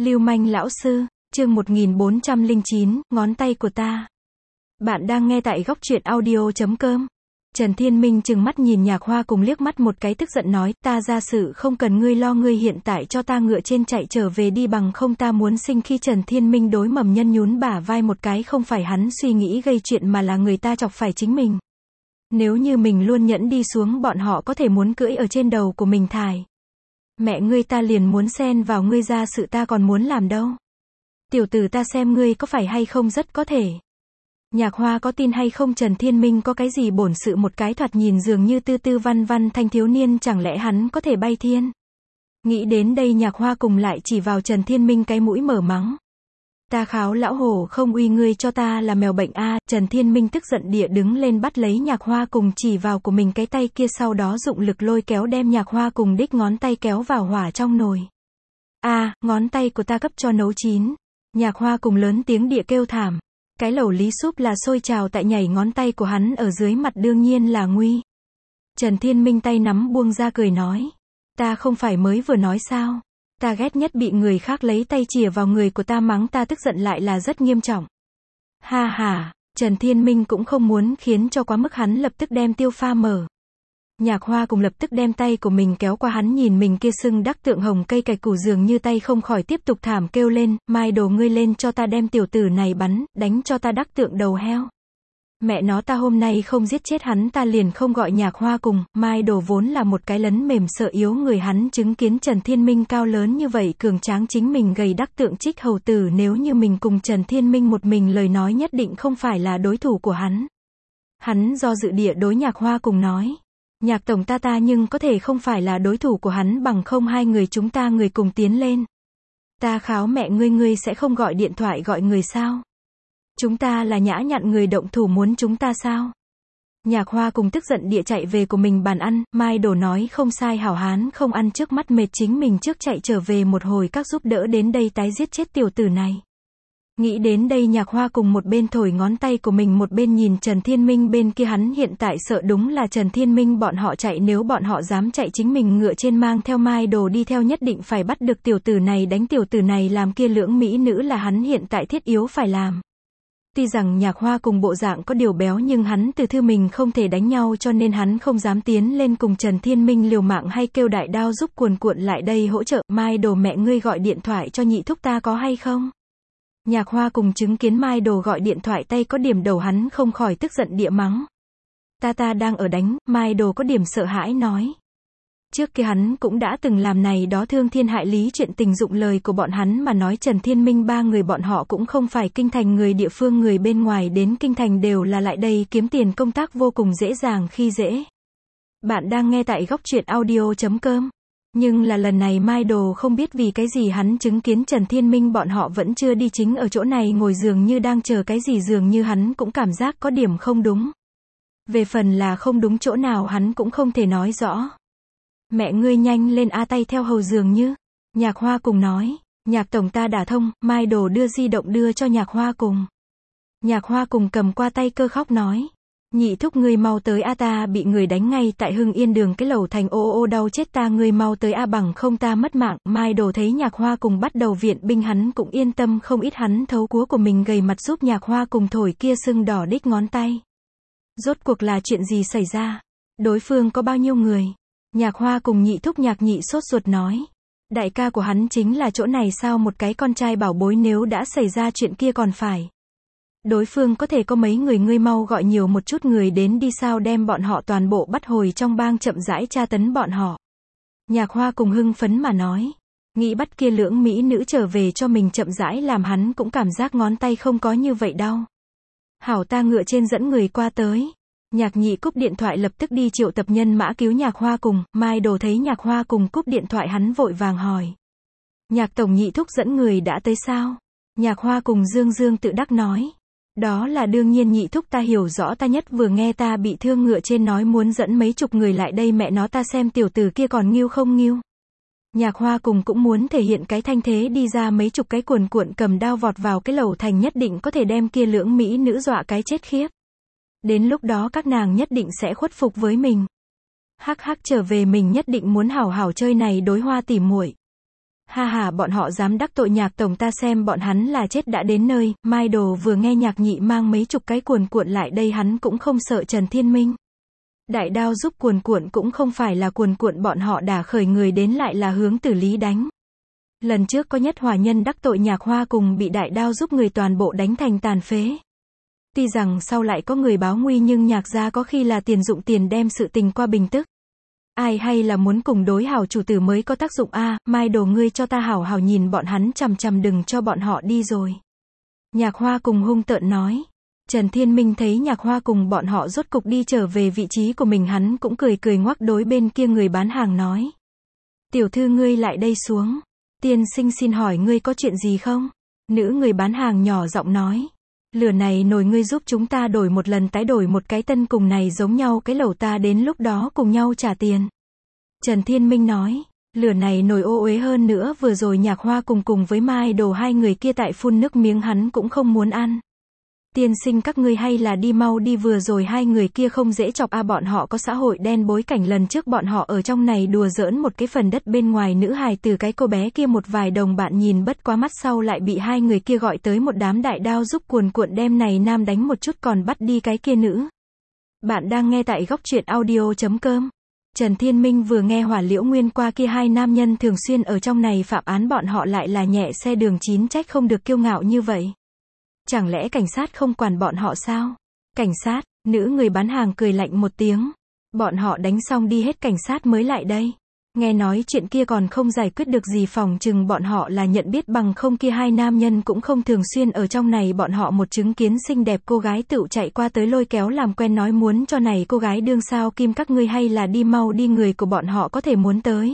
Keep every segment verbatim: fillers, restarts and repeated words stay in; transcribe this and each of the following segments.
Lưu manh lão sư, chương một nghìn bốn trăm lẻ chín, ngón tay của ta. Bạn đang nghe tại góc truyện audio chấm com. Trần Thiên Minh trừng mắt nhìn Nhạc Hoa cùng liếc mắt một cái tức giận nói, ta ra sự không cần ngươi lo, ngươi hiện tại cho ta ngựa trên chạy trở về đi, bằng không ta muốn sinh. Khi Trần Thiên Minh đối Mầm Nhân nhún bả vai một cái, không phải hắn suy nghĩ gây chuyện mà là người ta chọc phải chính mình. Nếu như mình luôn nhẫn đi xuống, bọn họ có thể muốn cưỡi ở trên đầu của mình thải. Mẹ ngươi, ta liền muốn xen vào ngươi ra sự, ta còn muốn làm đâu. Tiểu tử, ta xem ngươi có phải hay không rất có thể. Nhạc Hoa có tin hay không Trần Thiên Minh có cái gì bổn sự, một cái thoạt nhìn dường như tư tư văn văn thanh thiếu niên, chẳng lẽ hắn có thể bay thiên? Nghĩ đến đây Nhạc Hoa cùng lại chỉ vào Trần Thiên Minh cái mũi mở mắng. Ta kháo lão hổ không uy, ngươi cho ta là mèo bệnh a. Trần Thiên Minh tức giận địa đứng lên bắt lấy Nhạc Hoa cùng chỉ vào của mình cái tay kia, sau đó dụng lực lôi kéo đem Nhạc Hoa cùng đích ngón tay kéo vào hỏa trong nồi. A, ngón tay của ta cấp cho nấu chín. Nhạc Hoa cùng lớn tiếng địa kêu thảm. Cái lẩu lý súp là sôi trào tại nhảy, ngón tay của hắn ở dưới mặt đương nhiên là nguy. Trần Thiên Minh tay nắm buông ra cười nói. Ta không phải mới vừa nói sao? Ta ghét nhất bị người khác lấy tay chìa vào người của ta mắng ta, tức giận lại là rất nghiêm trọng. Ha ha, Trần Thiên Minh cũng không muốn khiến cho quá mức, hắn lập tức đem tiêu pha mở. Nhạc Hoa cùng lập tức đem tay của mình kéo qua hắn, nhìn mình kia sưng đắc tượng hồng cây cạch củ dường như tay, không khỏi tiếp tục thảm kêu lên, mai đồ ngươi lên cho ta đem tiểu tử này bắn, đánh cho ta đắc tượng đầu heo. Mẹ nó, ta hôm nay không giết chết hắn ta liền không gọi Nhạc Hoa cùng. Mai đồ vốn là một cái lấn mềm sợ yếu người, hắn chứng kiến Trần Thiên Minh cao lớn như vậy cường tráng, chính mình gầy đắc tượng trích hầu tử, nếu như mình cùng Trần Thiên Minh một mình lời nói nhất định không phải là đối thủ của hắn. Hắn do dự địa đối Nhạc Hoa cùng nói. Nhạc tổng, ta ta nhưng có thể không phải là đối thủ của hắn, bằng không hai người chúng ta người cùng tiến lên. Ta kháo mẹ ngươi, ngươi sẽ không gọi điện thoại gọi người sao? Chúng ta là nhã nhặn người động thủ muốn chúng ta sao? Nhạc Hoa cùng tức giận địa chạy về của mình bàn ăn. Mai đồ nói không sai, hảo hán không ăn trước mắt mệt, chính mình trước chạy trở về một hồi các giúp đỡ đến đây tái giết chết tiểu tử này. Nghĩ đến đây Nhạc Hoa cùng một bên thổi ngón tay của mình, một bên nhìn Trần Thiên Minh bên kia, hắn hiện tại sợ đúng là Trần Thiên Minh bọn họ chạy, nếu bọn họ dám chạy, chính mình ngựa trên mang theo Mai đồ đi theo, nhất định phải bắt được tiểu tử này, đánh tiểu tử này làm kia lưỡng mỹ nữ là hắn hiện tại thiết yếu phải làm. Tuy rằng Nhạc Hoa cùng bộ dạng có điều béo, nhưng hắn từ thư mình không thể đánh nhau, cho nên hắn không dám tiến lên cùng Trần Thiên Minh liều mạng hay kêu đại đao giúp cuồn cuộn lại đây hỗ trợ. Mai đồ, mẹ ngươi gọi điện thoại cho nhị thúc ta có hay không? Nhạc Hoa cùng chứng kiến Mai đồ gọi điện thoại tay có điểm đầu, hắn không khỏi tức giận địa mắng. Ta ta đang ở đánh. Mai đồ có điểm sợ hãi nói. Trước kia hắn cũng đã từng làm này đó thương thiên hại lý chuyện tình, dụng lời của bọn hắn mà nói, Trần Thiên Minh ba người bọn họ cũng không phải kinh thành người, địa phương người bên ngoài đến kinh thành đều là lại đây kiếm tiền, công tác vô cùng dễ dàng khi dễ. Bạn đang nghe tại góc truyện audio chấm com. Nhưng là lần này Mai đồ không biết vì cái gì hắn chứng kiến Trần Thiên Minh bọn họ vẫn chưa đi, chính ở chỗ này ngồi dường như đang chờ cái gì, dường như hắn cũng cảm giác có điểm không đúng. Về phần là không đúng chỗ nào hắn cũng không thể nói rõ. Mẹ ngươi nhanh lên a, tay theo hầu dường như. Nhạc Hoa cùng nói. Nhạc tổng, ta đã thông. Mai đồ đưa di động đưa cho Nhạc Hoa cùng. Nhạc Hoa cùng cầm qua tay cơ khóc nói. Nhị thúc ngươi mau tới a, ta bị người đánh ngay tại Hưng Yên đường cái lầu thành, ô ô đau chết ta, ngươi mau tới a, bằng không ta mất mạng. Mai đồ thấy Nhạc Hoa cùng bắt đầu viện binh, hắn cũng yên tâm không ít, hắn thấu cúa của mình gầy mặt giúp Nhạc Hoa cùng thổi kia sưng đỏ đích ngón tay. Rốt cuộc là chuyện gì xảy ra? Đối phương có bao nhiêu người? Nhạc Hoa cùng nhị thúc Nhạc nhị sốt ruột nói. Đại ca của hắn chính là chỗ này sao, một cái con trai bảo bối, nếu đã xảy ra chuyện kia còn phải. Đối phương có thể có mấy người, ngươi mau gọi nhiều một chút người đến đi, sao đem bọn họ toàn bộ bắt hồi trong bang, chậm rãi tra tấn bọn họ. Nhạc Hoa cùng hưng phấn mà nói. Nghĩ bắt kia lưỡng mỹ nữ trở về cho mình chậm rãi làm, hắn cũng cảm giác ngón tay không có như vậy đau. Hảo, ta ngựa trên dẫn người qua tới. Nhạc nhị cúp điện thoại lập tức đi triệu tập nhân mã cứu Nhạc Hoa cùng. Mai đồ thấy Nhạc Hoa cùng cúp điện thoại, hắn vội vàng hỏi. Nhạc tổng, nhị thúc dẫn người đã tới sao? Nhạc Hoa cùng dương dương tự đắc nói. Đó là đương nhiên nhị thúc, ta hiểu rõ, ta nhất vừa nghe ta bị thương ngựa trên nói muốn dẫn mấy chục người lại đây, mẹ nó ta xem tiểu tử kia còn nghiêu không nghiêu. Nhạc Hoa cùng cũng muốn thể hiện cái thanh thế, đi ra mấy chục cái cuồn cuộn cầm đao vọt vào cái lầu thành, nhất định có thể đem kia lưỡng mỹ nữ dọa cái chết khiếp. Đến lúc đó các nàng nhất định sẽ khuất phục với mình. Hắc hắc, trở về mình nhất định muốn hảo hảo chơi này đối Hoa tỉ muội. Ha ha, bọn họ dám đắc tội Nhạc tổng, ta xem bọn hắn là chết đã đến nơi. Mai Đồ vừa nghe Nhạc Nhị mang mấy chục cái cuồn cuộn lại đây hắn cũng không sợ Trần Thiên Minh. Đại đao giúp cuồn cuộn cũng không phải là cuồn cuộn bọn họ đả khởi người đến, lại là hướng Tử Lý đánh. Lần trước có Nhất Hòa Nhân đắc tội Nhạc Hoa cùng bị đại đao giúp người toàn bộ đánh thành tàn phế. Tuy rằng sau lại có người báo nguy nhưng Nhạc gia có khi là tiền dụng tiền đem sự tình qua bình tức. Ai hay là muốn cùng đối hảo chủ tử mới có tác dụng a. À, Mai Đồ ngươi cho ta hảo hảo nhìn bọn hắn chằm chằm đừng cho bọn họ đi rồi. Nhạc Hoa cùng hung tợn nói. Trần Thiên Minh thấy Nhạc Hoa cùng bọn họ rốt cục đi trở về vị trí của mình, hắn cũng cười cười ngoắc đối bên kia người bán hàng nói. Tiểu thư ngươi lại đây xuống. Tiên sinh xin hỏi ngươi có chuyện gì không? Nữ người bán hàng nhỏ giọng nói. Lửa này nồi ngươi giúp chúng ta đổi một lần, tái đổi một cái tân cùng này giống nhau cái lẩu, ta đến lúc đó cùng nhau trả tiền. Trần Thiên Minh nói. Lửa này nồi ô uế hơn nữa, vừa rồi Nhạc Hoa cùng cùng với Mai Đồ hai người kia tại phun nước miếng hắn cũng không muốn ăn. Tiên sinh các ngươi hay là đi mau đi, vừa rồi hai người kia không dễ chọc a. À, bọn họ có xã hội đen bối cảnh, lần trước bọn họ ở trong này đùa giỡn một cái phần đất bên ngoài nữ hài từ cái cô bé kia một vài đồng bạn nhìn bất quá mắt, sau lại bị hai người kia gọi tới một đám đại đao giúp cuồn cuộn đem này nam đánh một chút còn bắt đi cái kia nữ. Bạn đang nghe tại góc truyện audio chấm com. Trần Thiên Minh vừa nghe Hỏa Liễu Nguyên qua kia hai nam nhân thường xuyên ở trong này phạm án, bọn họ lại là nhẹ xe đường chín, trách không được kiêu ngạo như vậy. Chẳng lẽ cảnh sát không quản bọn họ sao? Cảnh sát, nữ người bán hàng cười lạnh một tiếng. Bọn họ đánh xong đi hết cảnh sát mới lại đây. Nghe nói chuyện kia còn không giải quyết được gì, phòng chừng bọn họ là nhận biết, bằng không kia hai nam nhân cũng không thường xuyên ở trong này. Bọn họ một chứng kiến xinh đẹp cô gái tựu chạy qua tới lôi kéo làm quen, nói muốn cho này cô gái đương sao kim, các ngươi hay là đi mau đi, người của bọn họ có thể muốn tới.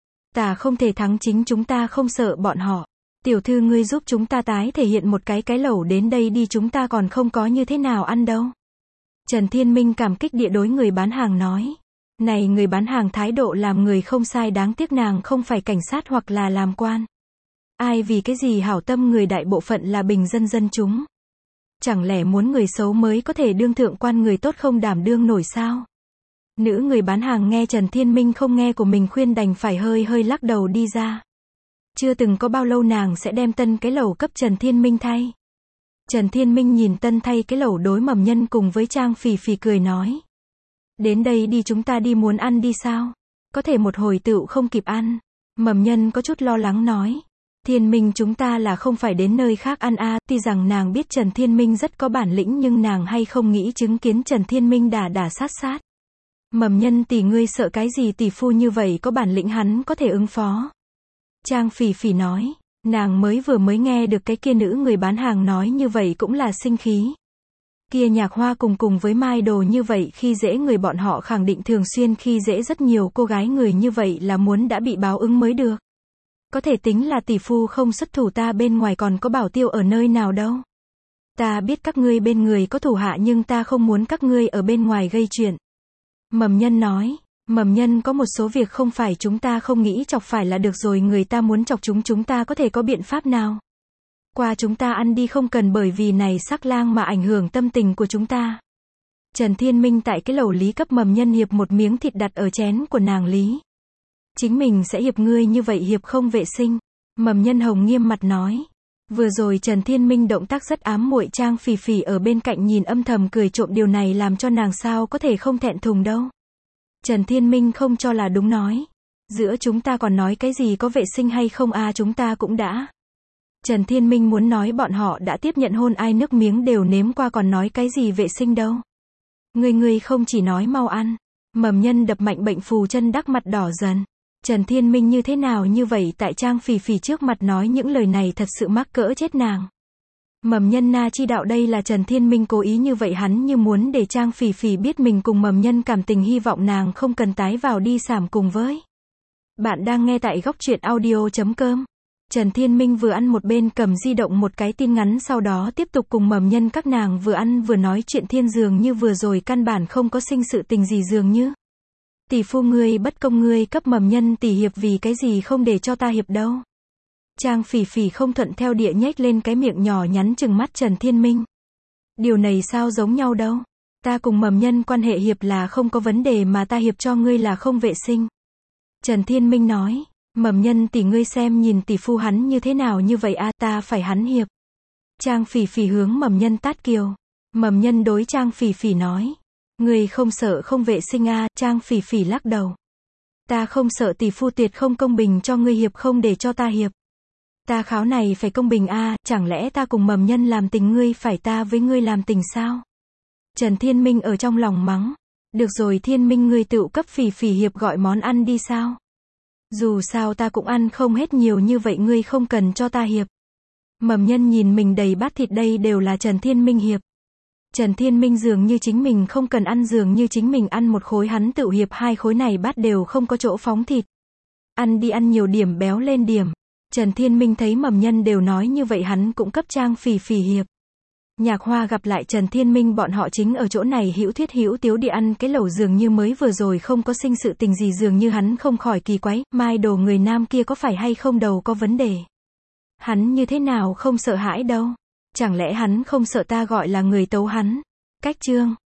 Ta không thể thắng, chính chúng ta không sợ bọn họ. Tiểu thư ngươi giúp chúng ta tái thể hiện một cái cái lẩu đến đây đi, chúng ta còn không có như thế nào ăn đâu. Trần Thiên Minh cảm kích địa đối người bán hàng nói. Này người bán hàng thái độ làm người không sai, đáng tiếc nàng không phải cảnh sát hoặc là làm quan. Ai vì cái gì hảo tâm, người đại bộ phận là bình dân dân chúng. Chẳng lẽ muốn người xấu mới có thể đương thượng quan, người tốt không đảm đương nổi sao? Nữ người bán hàng nghe Trần Thiên Minh không nghe của mình khuyên đành phải hơi hơi lắc đầu đi ra. Chưa từng có bao lâu nàng sẽ đem tân cái lẩu cấp Trần Thiên Minh thay. Trần Thiên Minh nhìn tân thay cái lẩu đối Mầm Nhân cùng với Trang Phỉ Phỉ cười nói. Đến đây đi, chúng ta đi, muốn ăn đi sao? Có thể một hồi tựu không kịp ăn. Mầm Nhân có chút lo lắng nói. Thiên Minh chúng ta là không phải đến nơi khác ăn a. À. Tuy rằng nàng biết Trần Thiên Minh rất có bản lĩnh nhưng nàng hay không nghĩ chứng kiến Trần Thiên Minh đả đả sát sát. Mầm Nhân tỷ ngươi sợ cái gì, tỷ phu như vậy có bản lĩnh hắn có thể ứng phó. Trang Phỉ Phỉ nói, nàng mới vừa mới nghe được cái kia nữ người bán hàng nói như vậy cũng là sinh khí. Kia Nhạc Hoa cùng cùng với Mai Đồ như vậy khi dễ người, bọn họ khẳng định thường xuyên khi dễ rất nhiều cô gái, người như vậy là muốn đã bị báo ứng mới được. Có thể tính là tỷ phu không xuất thủ, ta bên ngoài còn có bảo tiêu ở nơi nào đâu. Ta biết các ngươi bên người có thủ hạ nhưng ta không muốn các ngươi ở bên ngoài gây chuyện. Mầm Nhân nói. Mầm Nhân có một số việc không phải chúng ta không nghĩ chọc phải là được rồi, người ta muốn chọc chúng chúng ta có thể có biện pháp nào? Qua chúng ta ăn đi, không cần bởi vì này sắc lang mà ảnh hưởng tâm tình của chúng ta. Trần Thiên Minh tại cái lẩu lý cấp Mầm Nhân hiệp một miếng thịt đặt ở chén của nàng lý. Chính mình sẽ hiệp ngươi như vậy hiệp không vệ sinh. Mầm Nhân hồng nghiêm mặt nói. Vừa rồi Trần Thiên Minh động tác rất ám muội, Trang Phỉ Phỉ ở bên cạnh nhìn âm thầm cười trộm, điều này làm cho nàng sao có thể không thẹn thùng đâu. Trần Thiên Minh không cho là đúng nói. Giữa chúng ta còn nói cái gì có vệ sinh hay không a, à, chúng ta cũng đã. Trần Thiên Minh muốn nói bọn họ đã tiếp nhận hôn, ai nước miếng đều nếm qua, còn nói cái gì vệ sinh đâu. Ngươi ngươi không chỉ nói mau ăn. Mầm Nhân đập mạnh bệnh phù chân đắc mặt đỏ dần. Trần Thiên Minh như thế nào như vậy tại Trang Phỉ Phỉ trước mặt nói những lời này, thật sự mắc cỡ chết nàng. Mầm Nhân na chi đạo, đây là Trần Thiên Minh cố ý như vậy, hắn như muốn để Trang Phỉ Phỉ biết mình cùng Mầm Nhân cảm tình, hy vọng nàng không cần tái vào đi sảm cùng với. Bạn đang nghe tại góc truyện audio chấm com. Trần Thiên Minh vừa ăn một bên cầm di động một cái tin ngắn, sau đó tiếp tục cùng Mầm Nhân các nàng vừa ăn vừa nói chuyện thiên, dường như vừa rồi căn bản không có sinh sự tình gì dường như. Tỷ phu ngươi bất công, ngươi cấp Mầm Nhân tỷ hiệp vì cái gì không để cho ta hiệp đâu. Trang Phỉ Phỉ không thuận theo địa nhếch lên cái miệng nhỏ nhắn trừng mắt Trần Thiên Minh. Điều này sao giống nhau đâu. Ta cùng Mầm Nhân quan hệ hiệp là không có vấn đề, mà ta hiệp cho ngươi là không vệ sinh. Trần Thiên Minh nói. Mầm Nhân tỷ ngươi xem nhìn tỷ phu hắn như thế nào như vậy a, ta phải hắn hiệp. Trang Phỉ Phỉ hướng Mầm Nhân tát kiều. Mầm Nhân đối Trang Phỉ Phỉ nói. Ngươi không sợ không vệ sinh a, Trang Phỉ Phỉ lắc đầu. Ta không sợ tỷ phu tuyệt không công bình cho ngươi hiệp không để cho ta hiệp. Ta kháo này phải công bình a, chẳng lẽ ta cùng Mầm Nhân làm tình ngươi phải ta với ngươi làm tình sao? Trần Thiên Minh ở trong lòng mắng. Được rồi Thiên Minh ngươi tự cấp Phỉ Phỉ hiệp gọi món ăn đi sao? Dù sao ta cũng ăn không hết nhiều như vậy ngươi không cần cho ta hiệp. Mầm Nhân nhìn mình đầy bát thịt đây đều là Trần Thiên Minh hiệp. Trần Thiên Minh dường như chính mình không cần ăn dường như chính mình ăn một khối hắn tự hiệp hai khối này bát đều không có chỗ phóng thịt. Ăn đi ăn nhiều điểm béo lên điểm. Trần Thiên Minh thấy Mầm Nhân đều nói như vậy hắn cũng cấp Trang Phỉ Phỉ hiệp. Nhạc Hoa gặp lại Trần Thiên Minh bọn họ chính ở chỗ này hữu thuyết hữu tiếu đi ăn cái lẩu dường như mới vừa rồi không có sinh sự tình gì dường như hắn không khỏi kỳ quái, mai đồ người nam kia có phải hay không đầu có vấn đề. Hắn như thế nào không sợ hãi đâu. Chẳng lẽ hắn không sợ ta gọi là người tấu hắn. Cách chương